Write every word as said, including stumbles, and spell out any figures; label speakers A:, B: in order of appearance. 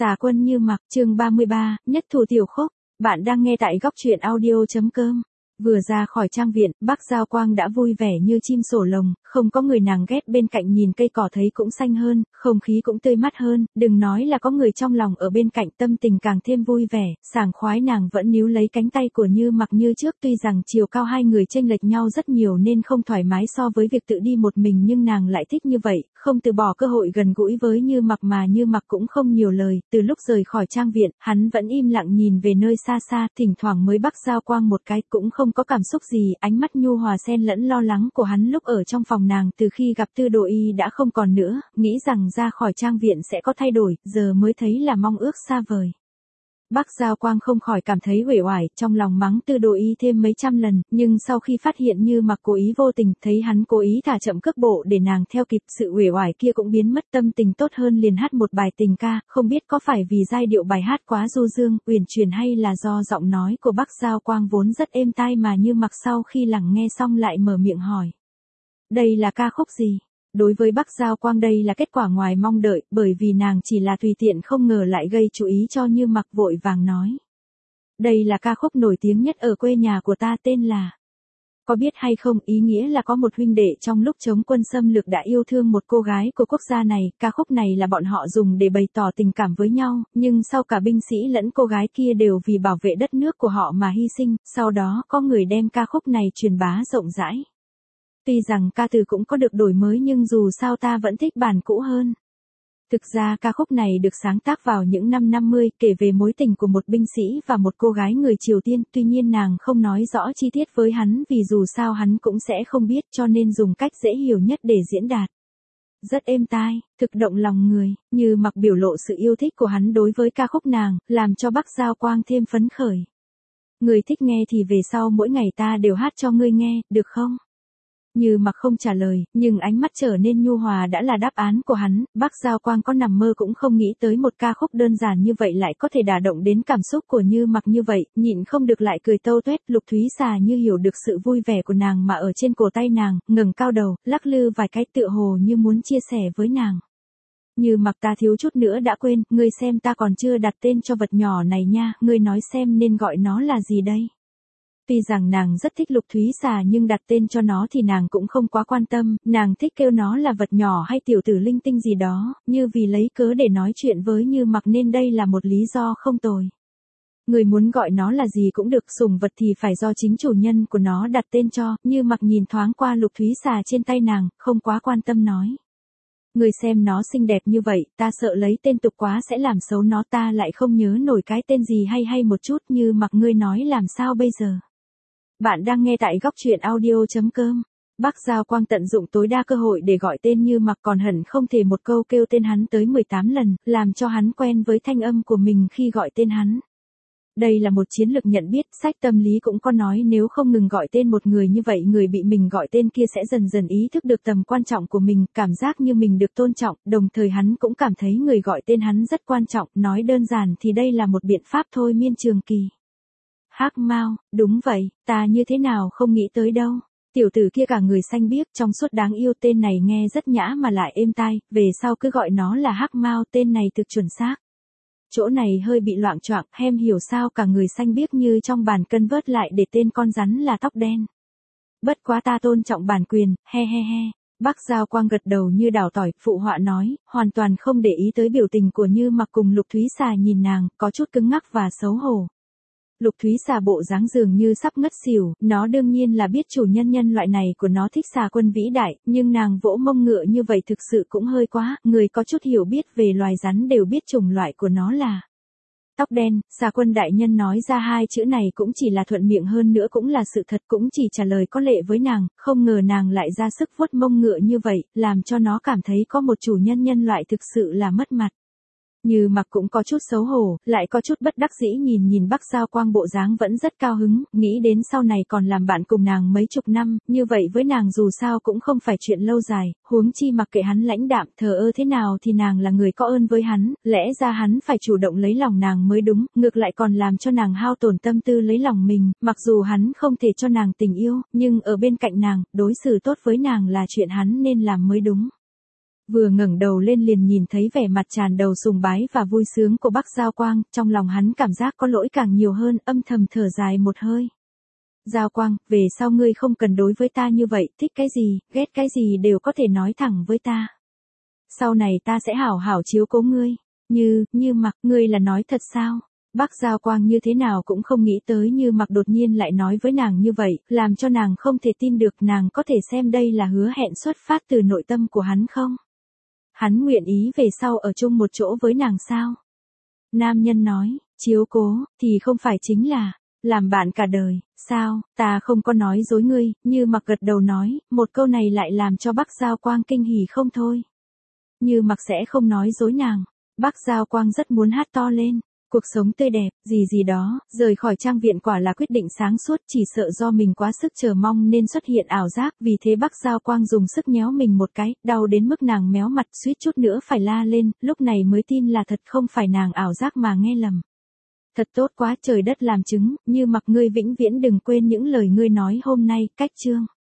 A: Xà Quân Như Mặc, chương ba mươi ba, nhất thủ tiểu khúc. Bạn đang nghe tại góc truyện audio.com. Vừa ra khỏi trang viện, Bắc Giao Quang đã vui vẻ như chim sổ lồng, không có người nàng ghét, bên cạnh nhìn cây cỏ thấy cũng xanh hơn, không khí cũng tươi mát hơn, đừng nói là có người trong lòng ở bên cạnh, tâm tình càng thêm vui vẻ, sảng khoái. Nàng vẫn níu lấy cánh tay của Như Mặc như trước, tuy rằng chiều cao hai người chênh lệch nhau rất nhiều nên không thoải mái so với việc tự đi một mình, nhưng nàng lại thích như vậy, không từ bỏ cơ hội gần gũi với Như Mặc, mà Như Mặc cũng không nhiều lời. Từ lúc rời khỏi trang viện, hắn vẫn im lặng nhìn về nơi xa xa, thỉnh thoảng mới Bắc Giao Quang một cái, cũng không có cảm xúc gì. Ánh mắt nhu hòa xen lẫn lo lắng của hắn lúc ở trong phòng nàng từ khi gặp Tư Đồ Y đã không còn nữa, nghĩ rằng ra khỏi trang viện sẽ có thay đổi, giờ mới thấy là mong ước xa vời. Bắc Giao Quang không khỏi cảm thấy uể oải, trong lòng mắng Tư Đồ Y thêm mấy trăm lần, nhưng sau khi phát hiện Như Mặc cố ý vô tình, thấy hắn cố ý thả chậm cước bộ để nàng theo kịp, sự uể oải kia cũng biến mất, tâm tình tốt hơn, liền hát một bài tình ca. Không biết có phải vì giai điệu bài hát quá du dương, uyển chuyển, hay là do giọng nói của Bắc Giao Quang vốn rất êm tai mà Như Mặc sau khi lắng nghe xong lại mở miệng hỏi: đây là ca khúc gì? Đối với Bắc Giao Quang đây là kết quả ngoài mong đợi, bởi vì nàng chỉ là tùy tiện không ngờ lại gây chú ý cho Như Mặc, vội vàng nói: đây là ca khúc nổi tiếng nhất ở quê nhà của ta, tên là... Có biết hay không, ý nghĩa là có một huynh đệ trong lúc chống quân xâm lược đã yêu thương một cô gái của quốc gia này, ca khúc này là bọn họ dùng để bày tỏ tình cảm với nhau, nhưng sau cả binh sĩ lẫn cô gái kia đều vì bảo vệ đất nước của họ mà hy sinh, sau đó có người đem ca khúc này truyền bá rộng rãi. Tuy rằng ca từ cũng có được đổi mới nhưng dù sao ta vẫn thích bản cũ hơn. Thực ra ca khúc này được sáng tác vào những năm năm mươi, kể về mối tình của một binh sĩ và một cô gái người Triều Tiên, tuy nhiên nàng không nói rõ chi tiết với hắn vì dù sao hắn cũng sẽ không biết, cho nên dùng cách dễ hiểu nhất để diễn đạt. Rất êm tai, thực động lòng người, Như Mặc biểu lộ sự yêu thích của hắn đối với ca khúc nàng, làm cho Bắc Giao Quang thêm phấn khởi. Người thích nghe thì về sau mỗi ngày ta đều hát cho ngươi nghe, được không? Như Mặc không trả lời, nhưng ánh mắt trở nên nhu hòa đã là đáp án của hắn. Bắc Giao Quang có nằm mơ cũng không nghĩ tới một ca khúc đơn giản như vậy lại có thể đả động đến cảm xúc của Như Mặc như vậy, nhịn không được lại cười tâu tuét. Lục Thúy Xà như hiểu được sự vui vẻ của nàng mà ở trên cổ tay nàng, ngẩng cao đầu, lắc lư vài cái tựa hồ như muốn chia sẻ với nàng. Như Mặc, ta thiếu chút nữa đã quên, ngươi xem ta còn chưa đặt tên cho vật nhỏ này nha, ngươi nói xem nên gọi nó là gì đây? Tuy rằng nàng rất thích Lục Thúy Xà nhưng đặt tên cho nó thì nàng cũng không quá quan tâm, nàng thích kêu nó là vật nhỏ hay tiểu tử linh tinh gì đó, như vì lấy cớ để nói chuyện với Như Mặc nên đây là một lý do không tồi. Người muốn gọi nó là gì cũng được, sủng vật thì phải do chính chủ nhân của nó đặt tên cho. Như Mặc nhìn thoáng qua Lục Thúy Xà trên tay nàng, không quá quan tâm nói: người xem nó xinh đẹp như vậy, ta sợ lấy tên tục quá sẽ làm xấu nó, ta lại không nhớ nổi cái tên gì hay hay một chút. Như Mặc, ngươi nói làm sao bây giờ? Bạn đang nghe tại góc truyện audio.com. Bắc Giao Quang tận dụng tối đa cơ hội để gọi tên Như Mặc, còn hận không thể một câu kêu tên hắn tới mười tám lần, làm cho hắn quen với thanh âm của mình khi gọi tên hắn. Đây là một chiến lược nhận biết, sách tâm lý cũng có nói nếu không ngừng gọi tên một người như vậy, người bị mình gọi tên kia sẽ dần dần ý thức được tầm quan trọng của mình, cảm giác như mình được tôn trọng, đồng thời hắn cũng cảm thấy người gọi tên hắn rất quan trọng, nói đơn giản thì đây là một biện pháp thôi miên trường kỳ. Hắc Mao, đúng vậy, ta như thế nào không nghĩ tới đâu. Tiểu tử kia cả người xanh biếc trong suốt đáng yêu, tên này nghe rất nhã mà lại êm tai, về sau cứ gọi nó là Hắc Mao, tên này thực chuẩn xác. Chỗ này hơi bị loạng choạng, hem hiểu sao cả người xanh biếc như trong bản cân vớt lại để tên con rắn là tóc đen. Bất quá ta tôn trọng bản quyền, he he he. Bắc Giao Quang gật đầu như đào tỏi, phụ họa nói, hoàn toàn không để ý tới biểu tình của Như Mặc cùng Lục Thúy Xà nhìn nàng, có chút cứng ngắc và xấu hổ. Lục Thúy Xà bộ dáng dường như sắp ngất xỉu, nó đương nhiên là biết chủ nhân nhân loại này của nó thích Xà Quân vĩ đại, nhưng nàng vỗ mông ngựa như vậy thực sự cũng hơi quá, người có chút hiểu biết về loài rắn đều biết chủng loại của nó là tóc đen. Xà Quân đại nhân nói ra hai chữ này cũng chỉ là thuận miệng, hơn nữa cũng là sự thật, cũng chỉ trả lời có lệ với nàng, không ngờ nàng lại ra sức vuốt mông ngựa như vậy, làm cho nó cảm thấy có một chủ nhân nhân loại thực sự là mất mặt. Như Mặc cũng có chút xấu hổ, lại có chút bất đắc dĩ nhìn nhìn Bắc Giao Quang bộ dáng vẫn rất cao hứng, nghĩ đến sau này còn làm bạn cùng nàng mấy chục năm, như vậy với nàng dù sao cũng không phải chuyện lâu dài, huống chi mặc kệ hắn lãnh đạm thờ ơ thế nào thì nàng là người có ơn với hắn, lẽ ra hắn phải chủ động lấy lòng nàng mới đúng, ngược lại còn làm cho nàng hao tổn tâm tư lấy lòng mình, mặc dù hắn không thể cho nàng tình yêu, nhưng ở bên cạnh nàng, đối xử tốt với nàng là chuyện hắn nên làm mới đúng. Vừa ngẩng đầu lên liền nhìn thấy vẻ mặt tràn đầu sùng bái và vui sướng của Bắc Giao Quang, trong lòng hắn cảm giác có lỗi càng nhiều hơn, âm thầm thở dài một hơi. Giao Quang, về sau ngươi không cần đối với ta như vậy, thích cái gì, ghét cái gì đều có thể nói thẳng với ta. Sau này ta sẽ hảo hảo chiếu cố ngươi. Như, Như Mặc, ngươi là nói thật sao? Bắc Giao Quang như thế nào cũng không nghĩ tới Như Mặc đột nhiên lại nói với nàng như vậy, làm cho nàng không thể tin được, nàng có thể xem đây là hứa hẹn xuất phát từ nội tâm của hắn không? Hắn nguyện ý về sau ở chung một chỗ với nàng sao? Nam nhân nói, chiếu cố, thì không phải chính là, làm bạn cả đời, sao, ta không có nói dối ngươi, Như Mặc gật đầu nói, một câu này lại làm cho Bắc Giao Quang kinh hỉ không thôi. Như Mặc sẽ không nói dối nàng, Bắc Giao Quang rất muốn hát to lên. Cuộc sống tươi đẹp, gì gì đó, rời khỏi trang viện quả là quyết định sáng suốt, chỉ sợ do mình quá sức chờ mong nên xuất hiện ảo giác, vì thế Bắc Giao Quang dùng sức nhéo mình một cái, đau đến mức nàng méo mặt, suýt chút nữa phải la lên, lúc này mới tin là thật, không phải nàng ảo giác mà nghe lầm. Thật tốt quá, trời đất làm chứng, Như Mặc, ngươi vĩnh viễn đừng quên những lời ngươi nói hôm nay, cách chương.